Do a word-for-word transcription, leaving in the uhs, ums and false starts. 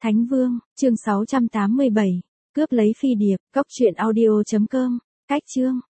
Thánh Vương, chương sáu trăm tám mươi bảy, cướp lấy phi điệp, cốc truyện audio chấm com, cách chương.